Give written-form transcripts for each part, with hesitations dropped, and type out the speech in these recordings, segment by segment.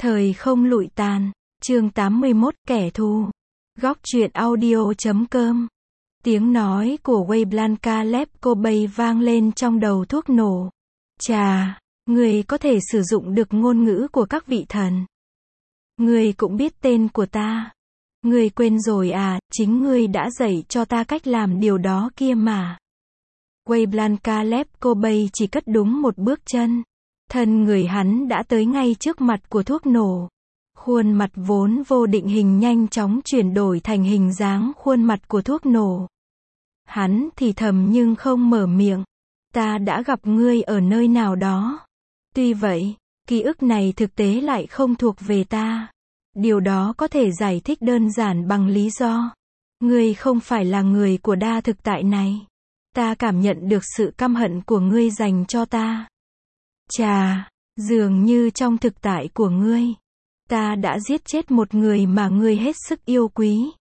Thời không lụi tàn, chương 81, kẻ thù. Góc truyện audio.com. Tiếng nói của Wayne Lepkobay vang lên trong đầu thuốc nổ. Chà, người có thể sử dụng được ngôn ngữ của các vị thần. Người cũng biết tên của ta. Người quên rồi à, chính ngươi đã dạy cho ta cách làm điều đó kia mà. Wayne Lepkobay chỉ cất đúng một bước chân. Thân người hắn đã tới ngay trước mặt của thuốc nổ. Khuôn mặt vốn vô định hình nhanh chóng chuyển đổi thành hình dáng khuôn mặt của thuốc nổ. Hắn thì thầm nhưng không mở miệng. Ta đã gặp ngươi ở nơi nào đó. Tuy vậy, ký ức này thực tế lại không thuộc về ta. Điều đó có thể giải thích đơn giản bằng lý do. Ngươi không phải là người của đa thực tại này. Ta cảm nhận được sự căm hận của ngươi dành cho ta. Chà, dường như trong thực tại của ngươi, ta đã giết chết một người mà ngươi hết sức yêu quý.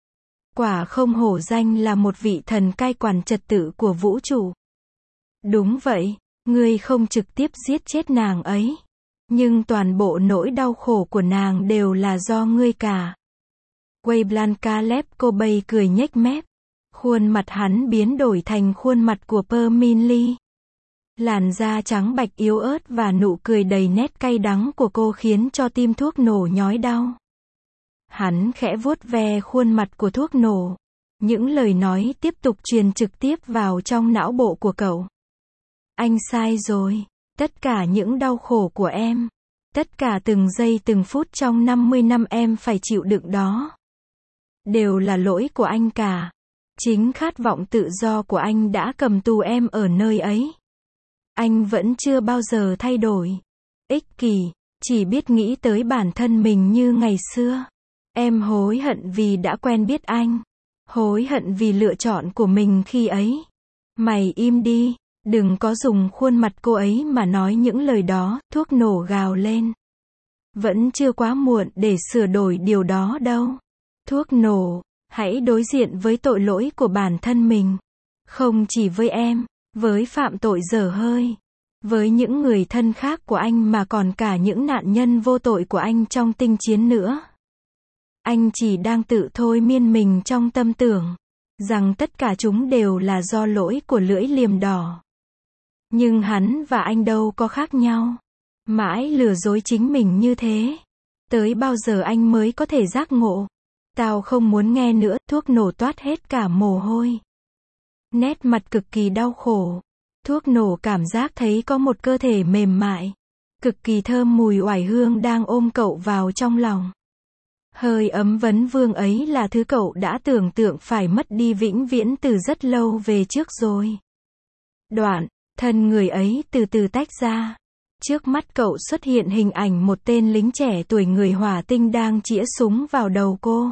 Quả không hổ danh là một vị thần cai quản trật tự của vũ trụ. Đúng vậy, ngươi không trực tiếp giết chết nàng ấy. Nhưng toàn bộ nỗi đau khổ của nàng đều là do ngươi cả. Wayne Lepkobay cười nhếch mép. Khuôn mặt hắn biến đổi thành khuôn mặt của Perminli. Làn da trắng bạch yếu ớt và nụ cười đầy nét cay đắng của cô khiến cho tim thuốc nổ nhói đau. Hắn khẽ vuốt ve khuôn mặt của thuốc nổ. Những lời nói tiếp tục truyền trực tiếp vào trong não bộ của cậu. Anh sai rồi. Tất cả những đau khổ của em. Tất cả từng giây từng phút trong 50 năm em phải chịu đựng đó. Đều là lỗi của anh cả. Chính khát vọng tự do của anh đã cầm tù em ở nơi ấy. Anh vẫn chưa bao giờ thay đổi. Ích kỷ, chỉ biết nghĩ tới bản thân mình như ngày xưa. Em hối hận vì đã quen biết anh. Hối hận vì lựa chọn của mình khi ấy. Mày im đi, đừng có dùng khuôn mặt cô ấy mà nói những lời đó, thuốc nổ gào lên. Vẫn chưa quá muộn để sửa đổi điều đó đâu. Thuốc nổ, hãy đối diện với tội lỗi của bản thân mình. Không chỉ với em. Với phạm tội dở hơi, với những người thân khác của anh mà còn cả những nạn nhân vô tội của anh trong tinh chiến nữa. Anh chỉ đang tự thôi miên mình trong tâm tưởng rằng tất cả chúng đều là do lỗi của lưỡi liềm đỏ. Nhưng hắn và anh đâu có khác nhau. Mãi lừa dối chính mình như thế. Tới bao giờ anh mới có thể giác ngộ? Tao không muốn nghe nữa, thuốc nổ toát hết cả mồ hôi. Nét mặt cực kỳ đau khổ. Thuốc nổ cảm giác thấy có một cơ thể mềm mại, cực kỳ thơm mùi oải hương đang ôm cậu vào trong lòng. Hơi ấm vấn vương ấy là thứ cậu đã tưởng tượng phải mất đi vĩnh viễn từ rất lâu về trước rồi. Đoạn, thân người ấy từ từ tách ra. Trước mắt cậu xuất hiện hình ảnh một tên lính trẻ tuổi người hỏa tinh đang chĩa súng vào đầu cô.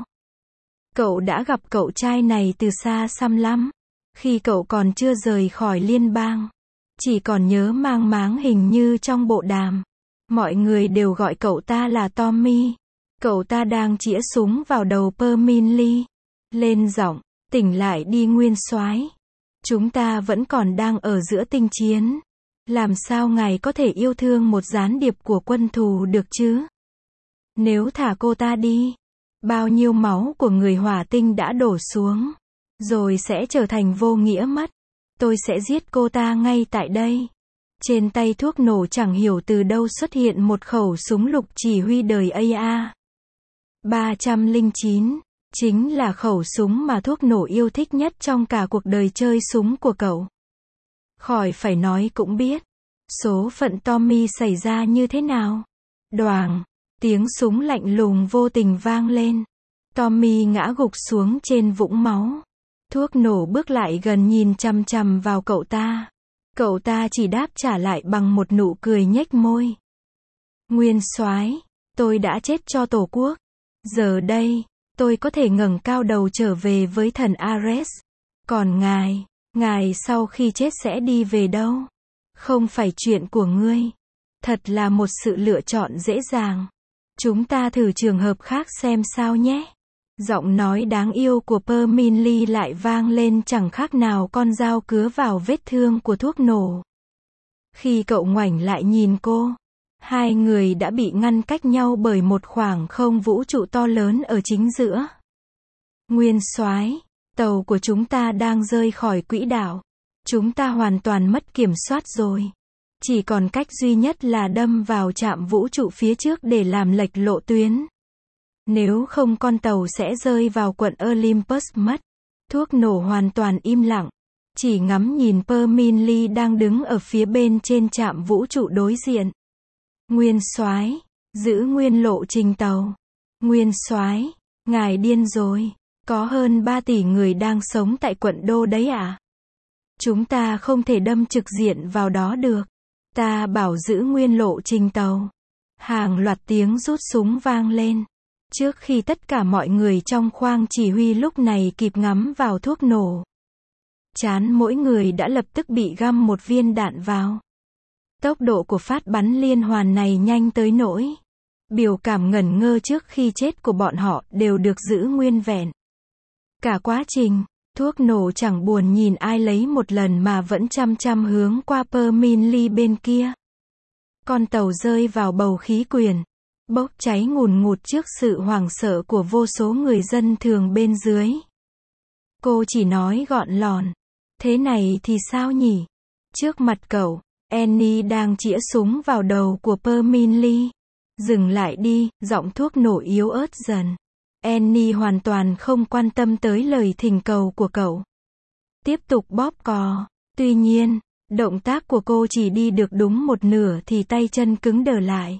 Cậu đã gặp cậu trai này từ xa xăm lắm. Khi cậu còn chưa rời khỏi liên bang. Chỉ còn nhớ mang máng hình như trong bộ đàm. Mọi người đều gọi cậu ta là Tommy. Cậu ta đang chĩa súng vào đầu Perminli. Lên giọng, tỉnh lại đi nguyên soái. Chúng ta vẫn còn đang ở giữa tinh chiến. Làm sao ngài có thể yêu thương một gián điệp của quân thù được chứ? Nếu thả cô ta đi, bao nhiêu máu của người hỏa tinh đã đổ xuống. Rồi sẽ trở thành vô nghĩa mất. Tôi sẽ giết cô ta ngay tại đây. Trên tay thuốc nổ chẳng hiểu từ đâu xuất hiện một khẩu súng lục chỉ huy đời AA-309. Chính là khẩu súng mà thuốc nổ yêu thích nhất trong cả cuộc đời chơi súng của cậu. Khỏi phải nói cũng biết. Số phận Tommy xảy ra như thế nào. Đoàng. Tiếng súng lạnh lùng vô tình vang lên. Tommy ngã gục xuống trên vũng máu. Thuốc nổ bước lại gần nhìn chằm chằm vào cậu ta. Cậu ta chỉ đáp trả lại bằng một nụ cười nhếch môi. Nguyên soái, tôi đã chết cho Tổ quốc. Giờ đây, tôi có thể ngẩng cao đầu trở về với thần Ares. Còn ngài sau khi chết sẽ đi về đâu? Không phải chuyện của ngươi. Thật là một sự lựa chọn dễ dàng. Chúng ta thử trường hợp khác xem sao nhé. Giọng nói đáng yêu của Perminli lại vang lên chẳng khác nào con dao cứa vào vết thương của thuốc nổ. Khi cậu ngoảnh lại nhìn cô, Hai người đã bị ngăn cách nhau bởi một khoảng không vũ trụ to lớn ở chính giữa. Nguyên soái, tàu của chúng ta đang rơi khỏi quỹ đạo. Chúng ta hoàn toàn mất kiểm soát rồi. Chỉ còn cách duy nhất là đâm vào trạm vũ trụ phía trước để làm lệch lộ tuyến. Nếu không con tàu sẽ rơi vào quận Olympus mất. Thuốc nổ hoàn toàn im lặng. Chỉ ngắm nhìn Perminli đang đứng ở phía bên trên trạm vũ trụ đối diện. Nguyên soái, giữ nguyên lộ trình tàu. Nguyên soái, ngài điên rồi. Có hơn 3 tỷ người đang sống tại quận đô đấy à? Chúng ta không thể đâm trực diện vào đó được. Ta bảo giữ nguyên lộ trình tàu. Hàng loạt tiếng rút súng vang lên. Trước khi tất cả mọi người trong khoang chỉ huy lúc này kịp ngắm vào thuốc nổ, trán mỗi người đã lập tức bị găm một viên đạn vào. Tốc độ của phát bắn liên hoàn này nhanh tới nỗi biểu cảm ngẩn ngơ trước khi chết của bọn họ đều được giữ nguyên vẹn. Cả quá trình, thuốc nổ chẳng buồn nhìn ai lấy một lần mà vẫn chăm chăm hướng qua Perminli bên kia. Con tàu rơi vào bầu khí quyển, bốc cháy ngùn ngụt trước sự hoảng sợ của vô số người dân thường bên dưới. Cô chỉ nói gọn lòn, thế này thì sao nhỉ? Trước mặt cậu, Annie đang chĩa súng vào đầu của Perminli. Dừng lại đi, giọng thuốc nổ yếu ớt dần. Annie hoàn toàn không quan tâm tới lời thỉnh cầu của cậu. Tiếp tục bóp cò. Tuy nhiên, động tác của cô chỉ đi được đúng một nửa thì tay chân cứng đờ lại.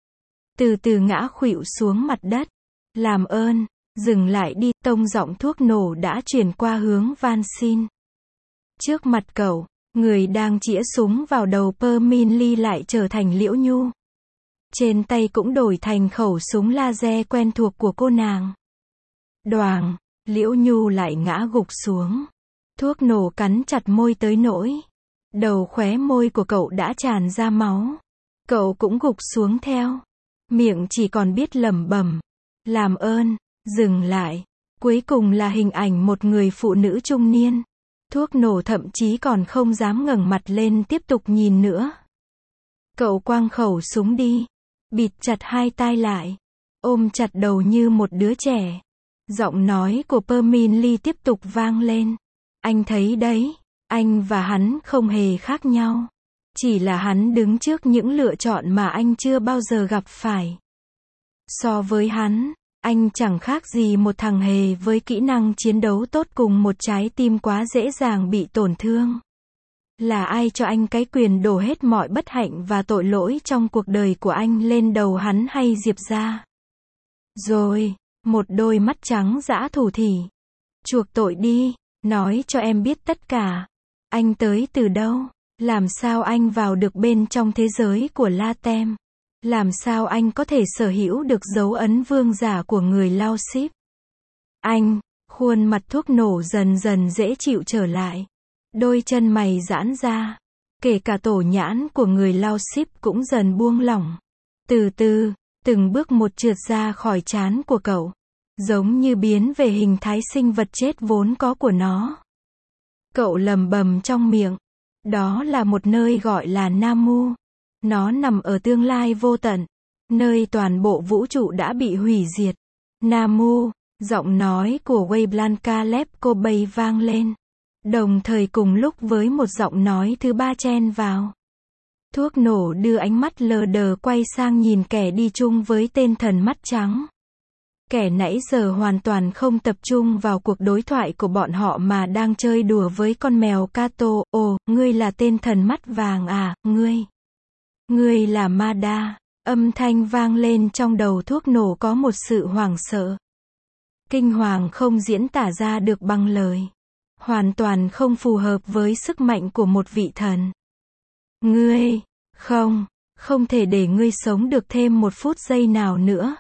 Từ từ ngã khuỵu xuống mặt đất. Làm ơn, dừng lại đi, tông giọng thuốc nổ đã chuyển qua hướng van xin. Trước mặt cậu, người đang chĩa súng vào đầu Perminli lại trở thành Liễu Nhu. Trên tay cũng đổi thành khẩu súng laser quen thuộc của cô nàng. Đoàng, Liễu Nhu lại ngã gục xuống. Thuốc nổ cắn chặt môi tới nỗi đầu khóe môi của cậu đã tràn ra máu. Cậu cũng gục xuống theo. Miệng chỉ còn biết lẩm bẩm. Làm ơn, dừng lại. Cuối cùng là hình ảnh một người phụ nữ trung niên. Thuốc nổ thậm chí còn không dám ngẩng mặt lên tiếp tục nhìn nữa. Cậu quăng khẩu súng đi. Bịt chặt hai tai lại. Ôm chặt đầu như một đứa trẻ. Giọng nói của Perminli tiếp tục vang lên. Anh thấy đấy, anh và hắn không hề khác nhau. Chỉ là hắn đứng trước những lựa chọn mà anh chưa bao giờ gặp phải. So với hắn, anh chẳng khác gì một thằng hề với kỹ năng chiến đấu tốt cùng một trái tim quá dễ dàng bị tổn thương. Là ai cho anh cái quyền đổ hết mọi bất hạnh và tội lỗi trong cuộc đời của anh lên đầu hắn hay Diệp ra? Rồi, một đôi mắt trắng dã thủ thỉ. Chuộc tội đi, nói cho em biết tất cả. Anh tới từ đâu? Làm sao anh vào được bên trong thế giới của Latem? Làm sao anh có thể sở hữu được dấu ấn vương giả của người Lao Ship? Anh, khuôn mặt thuốc nổ dần dần dễ chịu trở lại. Đôi chân mày giãn ra. Kể cả tổ nhãn của người Lao Ship cũng dần buông lỏng. Từ từ, từng bước một trượt ra khỏi trán của cậu. Giống như biến về hình thái sinh vật chết vốn có của nó. Cậu lầm bầm trong miệng. Đó là một nơi gọi là Namu. Nó nằm ở tương lai vô tận. Nơi toàn bộ vũ trụ đã bị hủy diệt. Namu, giọng nói của Weblanka Lepkobay vang lên. Đồng thời cùng lúc với một giọng nói thứ ba chen vào. Thuốc nổ đưa ánh mắt lờ đờ quay sang nhìn kẻ đi chung với tên thần mắt trắng. Kẻ nãy giờ hoàn toàn không tập trung vào cuộc đối thoại của bọn họ mà đang chơi đùa với con mèo Kato. Ồ, ngươi là tên thần mắt vàng à, ngươi. Ngươi là Mada. Âm thanh vang lên trong đầu thuốc nổ có một sự hoảng sợ. Kinh hoàng không diễn tả ra được bằng lời. Hoàn toàn không phù hợp với sức mạnh của một vị thần. Ngươi, không thể để ngươi sống được thêm một phút giây nào nữa.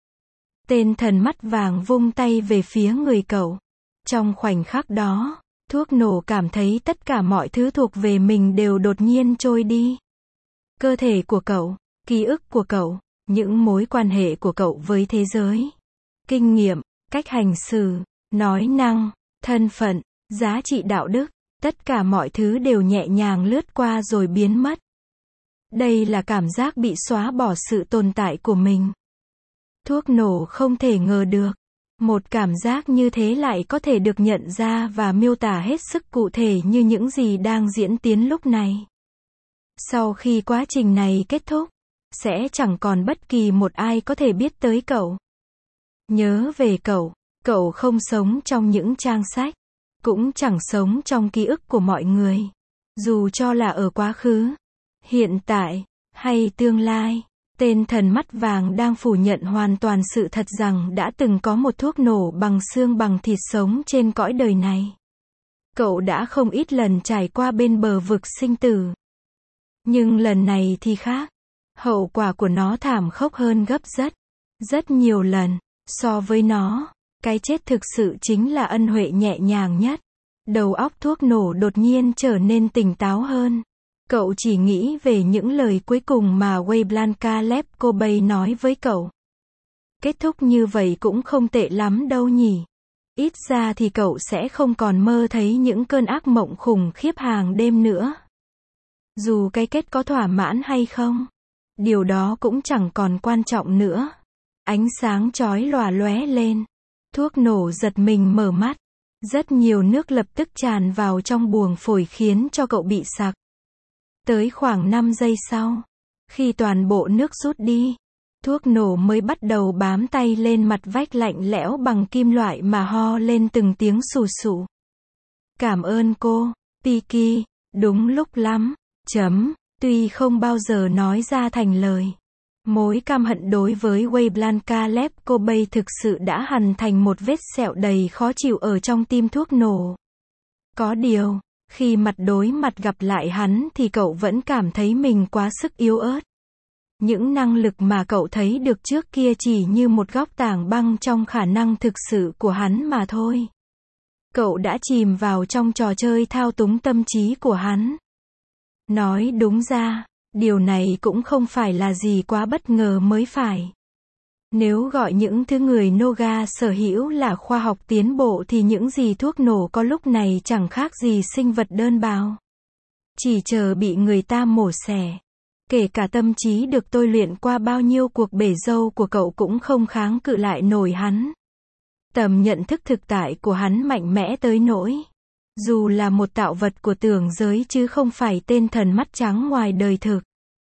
Tên thần mắt vàng vung tay về phía người cậu. Trong khoảnh khắc đó, thuốc nổ cảm thấy tất cả mọi thứ thuộc về mình đều đột nhiên trôi đi. Cơ thể của cậu, ký ức của cậu, những mối quan hệ của cậu với thế giới, kinh nghiệm, cách hành xử, nói năng, thân phận, giá trị đạo đức, tất cả mọi thứ đều nhẹ nhàng lướt qua rồi biến mất. Đây là cảm giác bị xóa bỏ sự tồn tại của mình. Thuốc nổ không thể ngờ được. Một cảm giác như thế lại có thể được nhận ra và miêu tả hết sức cụ thể như những gì đang diễn tiến lúc này. Sau khi quá trình này kết thúc, sẽ chẳng còn bất kỳ một ai có thể biết tới cậu. Nhớ về cậu, cậu không sống trong những trang sách, cũng chẳng sống trong ký ức của mọi người. Dù cho là ở quá khứ, hiện tại, hay tương lai, tên thần mắt vàng đang phủ nhận hoàn toàn sự thật rằng đã từng có một thuốc nổ bằng xương bằng thịt sống trên cõi đời này. Cậu đã không ít lần trải qua bên bờ vực sinh tử. Nhưng lần này thì khác. Hậu quả của nó thảm khốc hơn gấp rất nhiều lần. So với nó, cái chết thực sự chính là ân huệ nhẹ nhàng nhất. Đầu óc thuốc nổ đột nhiên trở nên tỉnh táo hơn. Cậu chỉ nghĩ về những lời cuối cùng mà Wayne Lepkobay nói với cậu. Kết thúc như vậy cũng không tệ lắm đâu nhỉ. Ít ra thì cậu sẽ không còn mơ thấy những cơn ác mộng khủng khiếp hàng đêm nữa. Dù cái kết có thỏa mãn hay không, điều đó cũng chẳng còn quan trọng nữa. Ánh sáng chói lòa lóe lên. Thuốc nổ giật mình mở mắt. Rất nhiều nước lập tức tràn vào trong buồng phổi khiến cho cậu bị sặc. Tới khoảng 5 giây sau, khi toàn bộ nước rút đi, thuốc nổ mới bắt đầu bám tay lên mặt vách lạnh lẽo bằng kim loại mà ho lên từng tiếng sù sụ. Cảm ơn cô, Piki, đúng lúc lắm. Tuy không bao giờ nói ra thành lời. Mối căm hận đối với Wayne Lepkobay thực sự đã hằn thành một vết sẹo đầy khó chịu ở trong tim thuốc nổ. Có điều, khi mặt đối mặt gặp lại hắn thì cậu vẫn cảm thấy mình quá sức yếu ớt. Những năng lực mà cậu thấy được trước kia chỉ như một góc tảng băng trong khả năng thực sự của hắn mà thôi. Cậu đã chìm vào trong trò chơi thao túng tâm trí của hắn. Nói đúng ra, điều này cũng không phải là gì quá bất ngờ mới phải. Nếu gọi những thứ người Noga sở hữu là khoa học tiến bộ thì những gì thuốc nổ có lúc này chẳng khác gì sinh vật đơn bào. Chỉ chờ bị người ta mổ xẻ. Kể cả tâm trí được tôi luyện qua bao nhiêu cuộc bể dâu của cậu cũng không kháng cự lại nổi hắn. Tầm nhận thức thực tại của hắn mạnh mẽ tới nỗi. Dù là một tạo vật của tưởng giới chứ không phải tên thần mắt trắng ngoài đời thực.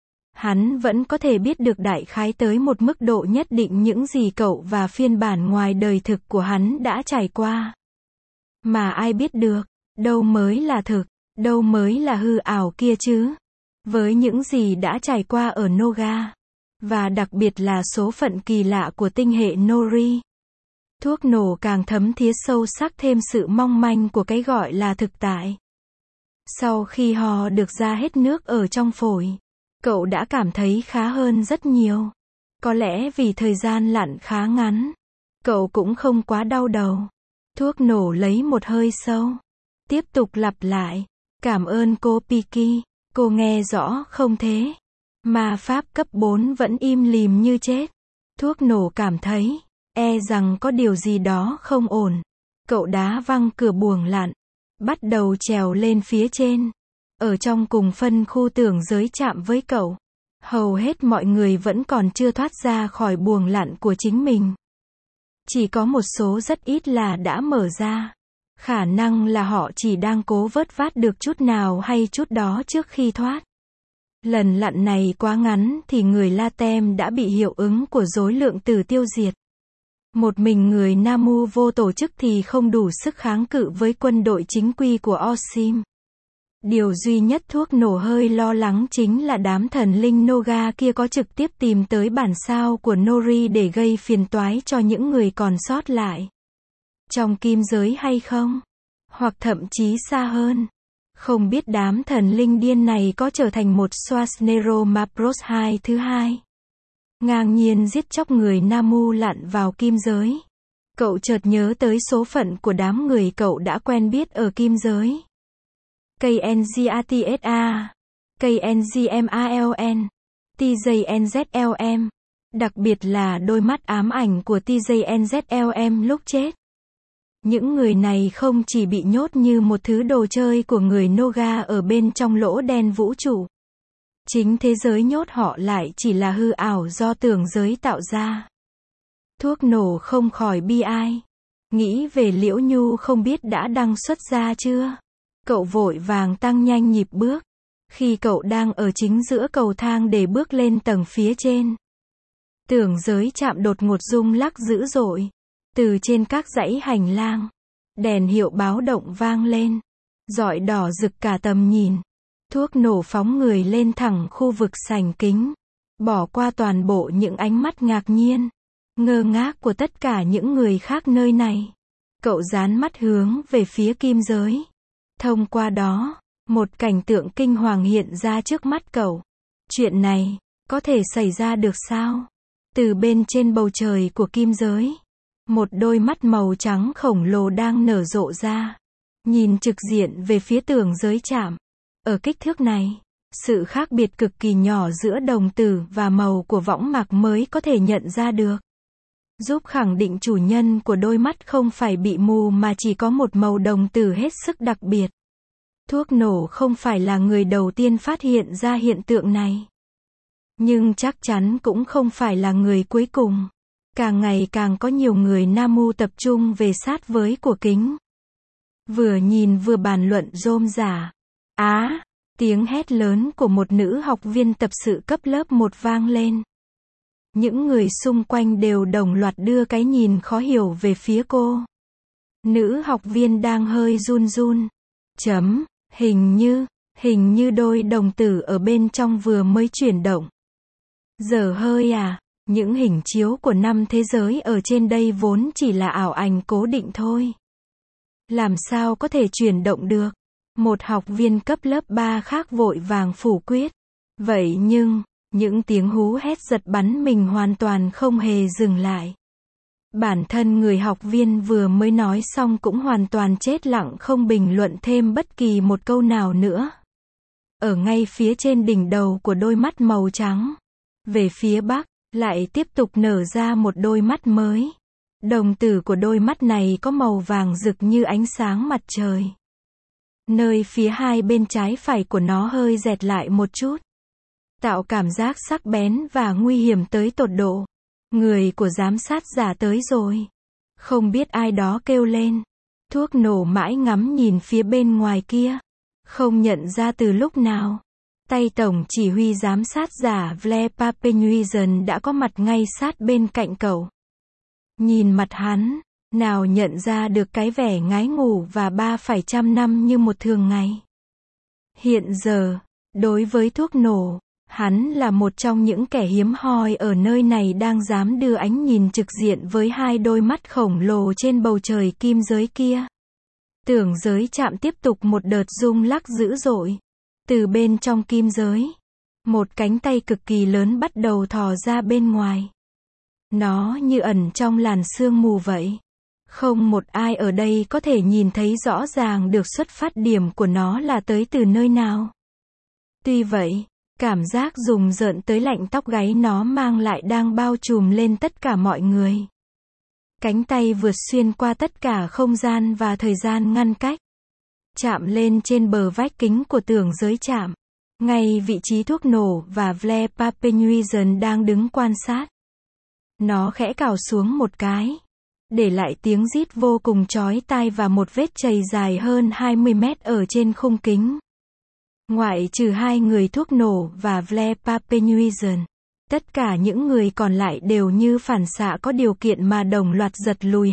Hắn vẫn có thể biết được đại khái tới một mức độ nhất định những gì cậu và phiên bản ngoài đời thực của hắn đã trải qua. Mà ai biết được, đâu mới là thực, đâu mới là hư ảo kia chứ. Với những gì đã trải qua ở Noga, và đặc biệt là số phận kỳ lạ của tinh hệ Nori. Thuốc nổ càng thấm thía sâu sắc thêm sự mong manh của cái gọi là thực tại. Sau khi hò được ra hết nước ở trong phổi, cậu đã cảm thấy khá hơn rất nhiều. Có lẽ vì thời gian lặn khá ngắn, cậu cũng không quá đau đầu. Thuốc nổ lấy một hơi sâu, tiếp tục lặp lại. Cảm ơn cô Piki, cô nghe rõ không thế? Ma pháp cấp 4 vẫn im lìm như chết. Thuốc nổ cảm thấy, rằng có điều gì đó không ổn. Cậu đá văng cửa buồng lặn, bắt đầu trèo lên phía trên. Ở trong cùng phân khu tưởng giới chạm với cậu, hầu hết mọi người vẫn còn chưa thoát ra khỏi buồng lặn của chính mình. Chỉ có một số rất ít là đã mở ra. Khả năng là họ chỉ đang cố vớt vát được chút nào hay chút đó trước khi thoát. Lần lặn này quá ngắn thì người Latem đã bị hiệu ứng của rối lượng tử tiêu diệt. Một mình người Namu vô tổ chức thì không đủ sức kháng cự với quân đội chính quy của Osim. Điều duy nhất thuốc nổ hơi lo lắng chính là đám thần linh Noga kia có trực tiếp tìm tới bản sao của Nori để gây phiền toái cho những người còn sót lại trong kim giới hay không? Hoặc thậm chí xa hơn. Không biết đám thần linh điên này có trở thành một Schwarzenegger Mapros 2 thứ hai. Ngang nhiên giết chóc người Namu lặn vào kim giới. Cậu chợt nhớ tới số phận của đám người cậu đã quen biết ở kim giới. KNGATSA, KNGMALN, TJNZLM. Đặc biệt là đôi mắt ám ảnh của TJNZLM lúc chết. Những người này không chỉ bị nhốt như một thứ đồ chơi của người Noga ở bên trong lỗ đen vũ trụ. Chính thế giới nhốt họ lại chỉ là hư ảo do tưởng giới tạo ra. Thuốc nổ không khỏi bi ai. Nghĩ về Liễu Nhu không biết đã đăng xuất ra chưa. Cậu vội vàng tăng nhanh nhịp bước. Khi cậu đang ở chính giữa cầu thang để bước lên tầng phía trên, tưởng giới chạm đột ngột rung lắc dữ dội. Từ trên các dãy hành lang, đèn hiệu báo động vang lên, rọi đỏ rực cả tầm nhìn. Thuốc nổ phóng người lên thẳng khu vực sảnh kính, bỏ qua toàn bộ những ánh mắt ngạc nhiên, ngơ ngác của tất cả những người khác nơi này. Cậu dán mắt hướng về phía kim giới. Thông qua đó, một cảnh tượng kinh hoàng hiện ra trước mắt cậu. Chuyện này, có thể xảy ra được sao? Từ bên trên bầu trời của kim giới, một đôi mắt màu trắng khổng lồ đang nở rộ ra, nhìn trực diện về phía tưởng giới chạm. Ở kích thước này, sự khác biệt cực kỳ nhỏ giữa đồng tử và màu của võng mạc mới có thể nhận ra được, giúp khẳng định chủ nhân của đôi mắt không phải bị mù mà chỉ có một màu đồng tử hết sức đặc biệt. Thuốc nổ không phải là người đầu tiên phát hiện ra hiện tượng này, nhưng chắc chắn cũng không phải là người cuối cùng. Càng ngày càng có nhiều người Nam Mu tập trung về sát với của kính, vừa nhìn vừa bàn luận rôm rả. Á, tiếng hét lớn của một nữ học viên tập sự cấp lớp 1 vang lên. Những người xung quanh đều đồng loạt đưa cái nhìn khó hiểu về phía cô. Nữ học viên đang hơi run run. Hình như đôi đồng tử ở bên trong vừa mới chuyển động. Dở hơi à, những hình chiếu của 5 thế giới ở trên đây vốn chỉ là ảo ảnh cố định thôi. Làm sao có thể chuyển động được? Một học viên cấp lớp 3 khác vội vàng phủ quyết. Vậy nhưng, những tiếng hú hét giật bắn mình hoàn toàn không hề dừng lại. Bản thân người học viên vừa mới nói xong cũng hoàn toàn chết lặng không bình luận thêm bất kỳ một câu nào nữa. Ở ngay phía trên đỉnh đầu của đôi mắt màu trắng, về phía bắc, lại tiếp tục nở ra một đôi mắt mới. Đồng tử của đôi mắt này có màu vàng rực như ánh sáng mặt trời. Nơi phía hai bên trái phải của nó hơi dẹt lại một chút, tạo cảm giác sắc bén và nguy hiểm tới tột độ. Người của giám sát giả tới rồi. Không biết ai đó kêu lên. Thuốc nổ mãi ngắm nhìn phía bên ngoài kia, không nhận ra từ lúc nào, tay tổng chỉ huy giám sát giả Vle Papenuizen đã có mặt ngay sát bên cạnh cậu. Nhìn mặt hắn, nào nhận ra được cái vẻ ngái ngủ và 300 năm như một thường ngày. Hiện giờ, đối với thuốc nổ, hắn là một trong những kẻ hiếm hoi ở nơi này đang dám đưa ánh nhìn trực diện với hai đôi mắt khổng lồ trên bầu trời kim giới kia. Tưởng giới chạm tiếp tục một đợt rung lắc dữ dội. Từ bên trong kim giới, một cánh tay cực kỳ lớn bắt đầu thò ra bên ngoài. Nó như ẩn trong làn sương mù vậy. Không một ai ở đây có thể nhìn thấy rõ ràng được xuất phát điểm của nó là tới từ nơi nào. Tuy vậy, cảm giác rùng rợn tới lạnh tóc gáy nó mang lại đang bao trùm lên tất cả mọi người. Cánh tay vượt xuyên qua tất cả không gian và thời gian ngăn cách, chạm lên trên bờ vách kính của tưởng giới chạm, ngay vị trí thuốc nổ và Vle Papenuizen đang đứng quan sát. Nó khẽ cào xuống một cái, để lại tiếng rít vô cùng chói tai và một vết chày dài hơn 20 mét ở trên khung kính. Ngoại trừ hai người thuốc nổ và Vle Papenuizen, tất cả những người còn lại đều như phản xạ có điều kiện mà đồng loạt giật lùi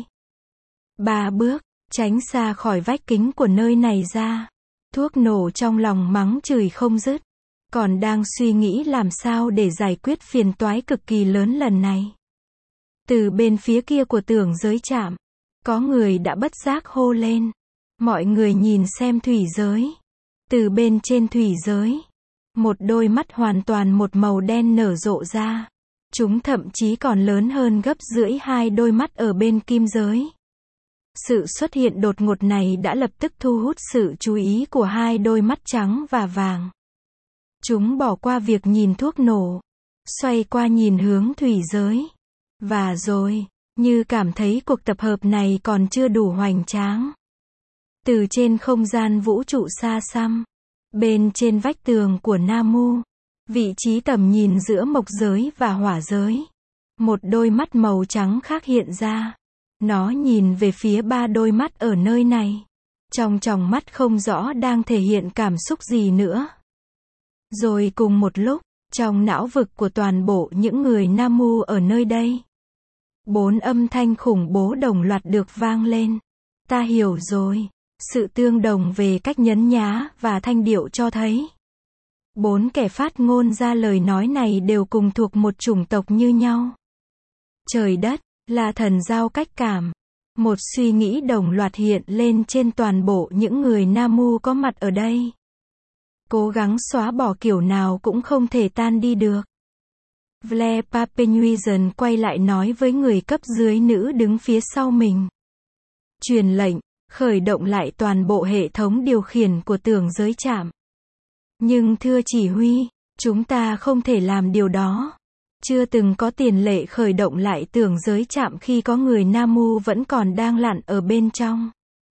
2-3 bước, tránh xa khỏi vách kính của nơi này ra. Thuốc nổ trong lòng mắng chửi không dứt, còn đang suy nghĩ làm sao để giải quyết phiền toái cực kỳ lớn lần này. Từ bên phía kia của tưởng giới chạm, có người đã bất giác hô lên. Mọi người nhìn xem thủy giới. Từ bên trên thủy giới, một đôi mắt hoàn toàn một màu đen nở rộ ra. Chúng thậm chí còn lớn hơn gấp rưỡi hai đôi mắt ở bên kim giới. Sự xuất hiện đột ngột này đã lập tức thu hút sự chú ý của hai đôi mắt trắng và vàng. Chúng bỏ qua việc nhìn thuốc nổ, xoay qua nhìn hướng thủy giới. Và rồi, như cảm thấy cuộc tập hợp này còn chưa đủ hoành tráng. Từ trên không gian vũ trụ xa xăm, Bên trên vách tường của Namu, vị trí tầm nhìn giữa mộc giới và hỏa giới, một đôi mắt màu trắng khác hiện ra. Nó nhìn về phía ba đôi mắt ở nơi này. Trong tròng mắt không rõ đang thể hiện cảm xúc gì nữa. Rồi cùng một lúc, trong não vực của toàn bộ những người Namu ở nơi đây, 4 âm thanh khủng bố đồng loạt được vang lên. Ta hiểu rồi. Sự tương đồng về cách nhấn nhá và thanh điệu cho thấy 4 kẻ phát ngôn ra lời nói này đều cùng thuộc một chủng tộc như nhau. Trời đất, là thần giao cách cảm. Một suy nghĩ đồng loạt hiện lên trên toàn bộ những người Namu có mặt ở đây. Cố gắng xóa bỏ kiểu nào cũng không thể tan đi được. Vle Papenuizen quay lại nói với người cấp dưới nữ đứng phía sau mình. Truyền lệnh, khởi động lại toàn bộ hệ thống điều khiển của tưởng giới trạm. Nhưng thưa chỉ huy, chúng ta không thể làm điều đó. Chưa từng có tiền lệ khởi động lại tưởng giới trạm khi có người Namu vẫn còn đang lặn ở bên trong.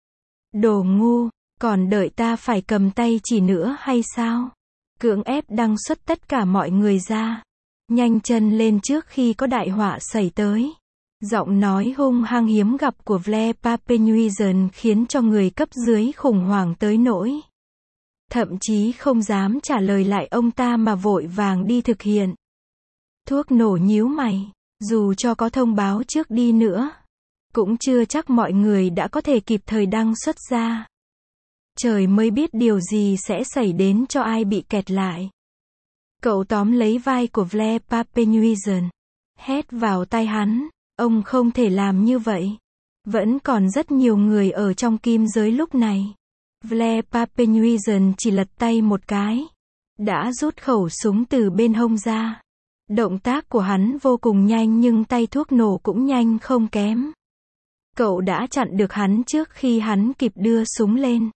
Đồ ngu, còn đợi ta phải cầm tay chỉ nữa hay sao? Cưỡng ép đăng xuất tất cả mọi người ra. Nhanh chân lên trước khi có đại họa xảy tới. Giọng nói hung hăng hiếm gặp của Vle Papenuizen khiến cho người cấp dưới khủng hoảng tới nỗi thậm chí không dám trả lời lại ông ta mà vội vàng đi thực hiện. Thuốc nổ nhíu mày, dù cho có thông báo trước đi nữa, cũng chưa chắc mọi người đã có thể kịp thời đăng xuất ra. Trời mới biết điều gì sẽ xảy đến cho ai bị kẹt lại. Cậu tóm lấy vai của Vle Papenuizen, hét vào tai hắn, ông không thể làm như vậy. Vẫn còn rất nhiều người ở trong kim giới lúc này. Vle Papenuizen chỉ lật tay một cái, đã rút khẩu súng từ bên hông ra. Động tác của hắn vô cùng nhanh nhưng tay thuốc nổ cũng nhanh không kém. Cậu đã chặn được hắn trước khi hắn kịp đưa súng lên.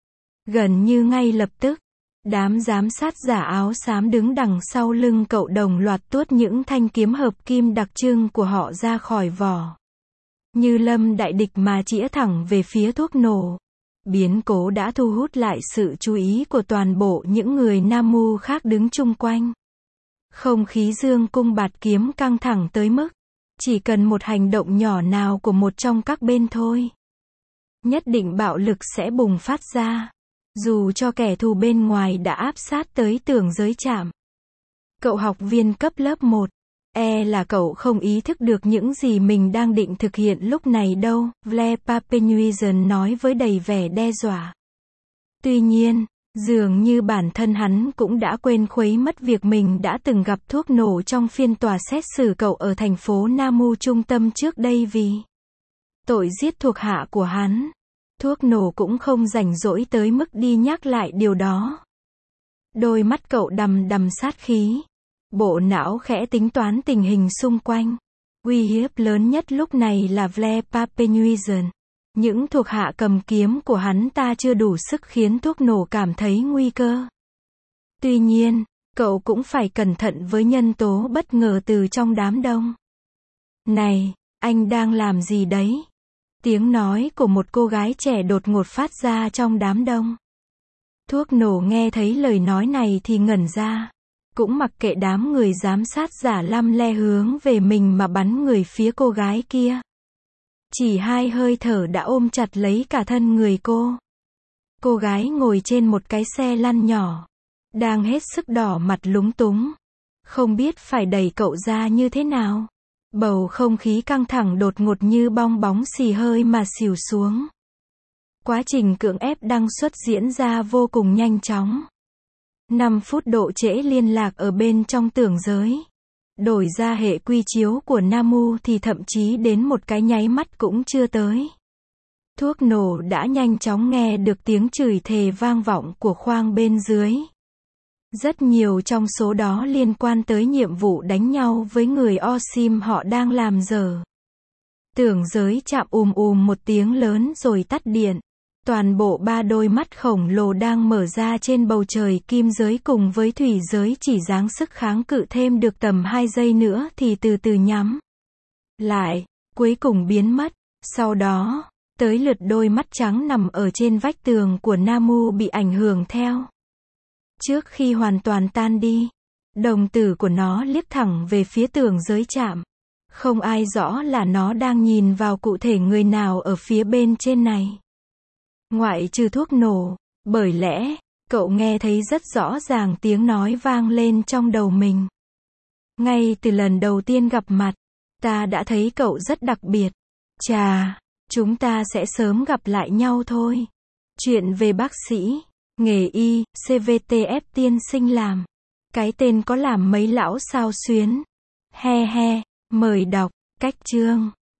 Gần như ngay lập tức, đám giám sát giả áo xám đứng đằng sau lưng cậu đồng loạt tuốt những thanh kiếm hợp kim đặc trưng của họ ra khỏi vỏ. Như lâm đại địch mà chĩa thẳng về phía thuốc nổ. Biến cố đã thu hút lại sự chú ý của toàn bộ những người Namu khác đứng chung quanh. Không khí dương cung bạt kiếm căng thẳng tới mức, chỉ cần một hành động nhỏ nào của một trong các bên thôi, nhất định bạo lực sẽ bùng phát ra. Dù cho kẻ thù bên ngoài đã áp sát tới tưởng giới trạm. Cậu học viên cấp lớp 1, là cậu không ý thức được những gì mình đang định thực hiện lúc này đâu, Vle Papenuizen nói với đầy vẻ đe dọa. Tuy nhiên, dường như bản thân hắn cũng đã quên khuấy mất việc mình đã từng gặp thuốc nổ trong phiên tòa xét xử cậu ở thành phố Namu trung tâm trước đây vì tội giết thuộc hạ của hắn. Thuốc nổ cũng không rảnh rỗi tới mức đi nhắc lại điều đó. Đôi mắt cậu đằm đằm sát khí. Bộ não khẽ tính toán tình hình xung quanh. Uy hiếp lớn nhất lúc này là Vle Papenuizen. Những thuộc hạ cầm kiếm của hắn ta chưa đủ sức khiến thuốc nổ cảm thấy nguy cơ. Tuy nhiên, cậu cũng phải cẩn thận với nhân tố bất ngờ từ trong đám đông. Này, anh đang làm gì đấy? Tiếng nói của một cô gái trẻ đột ngột phát ra trong đám đông. Thuốc nổ nghe thấy lời nói này thì ngẩn ra. Cũng mặc kệ đám người giám sát giả lăm le hướng về mình mà bắn người phía cô gái kia. Chỉ 2 hơi thở đã ôm chặt lấy cả thân người cô. Cô gái ngồi trên một cái xe lăn nhỏ, đang hết sức đỏ mặt lúng túng. Không biết phải đẩy cậu ra như thế nào. Bầu không khí căng thẳng đột ngột như bong bóng xì hơi mà xìu xuống. Quá trình cưỡng ép đăng xuất diễn ra vô cùng nhanh chóng. 5 phút độ trễ liên lạc ở bên trong tưởng giới. Đổi ra hệ quy chiếu của Namu thì thậm chí đến một cái nháy mắt cũng chưa tới. Thuốc nổ đã nhanh chóng nghe được tiếng chửi thề vang vọng của khoang bên dưới. Rất nhiều trong số đó liên quan tới nhiệm vụ đánh nhau với người Osim họ đang làm dở. Tưởng giới chạm một tiếng lớn rồi tắt điện. Toàn bộ 3 đôi mắt khổng lồ đang mở ra trên bầu trời kim giới cùng với thủy giới chỉ dáng sức kháng cự thêm được tầm 2 giây nữa thì từ từ nhắm lại, cuối cùng biến mất. Sau đó, tới lượt đôi mắt trắng nằm ở trên vách tường của Namu bị ảnh hưởng theo. Trước khi hoàn toàn tan đi, đồng tử của nó liếc thẳng về phía tường giới trạm. Không ai rõ là nó đang nhìn vào cụ thể người nào ở phía bên trên này. Ngoại trừ thuốc nổ, bởi lẽ, cậu nghe thấy rất rõ ràng tiếng nói vang lên trong đầu mình. Ngay từ lần đầu tiên gặp mặt, ta đã thấy cậu rất đặc biệt. Chà, chúng ta sẽ sớm gặp lại nhau thôi. Chuyện về bác sĩ, nghề y, CVTF tiên sinh làm. Cái tên có làm mấy lão sao xuyến. He he, mời đọc, cách chương.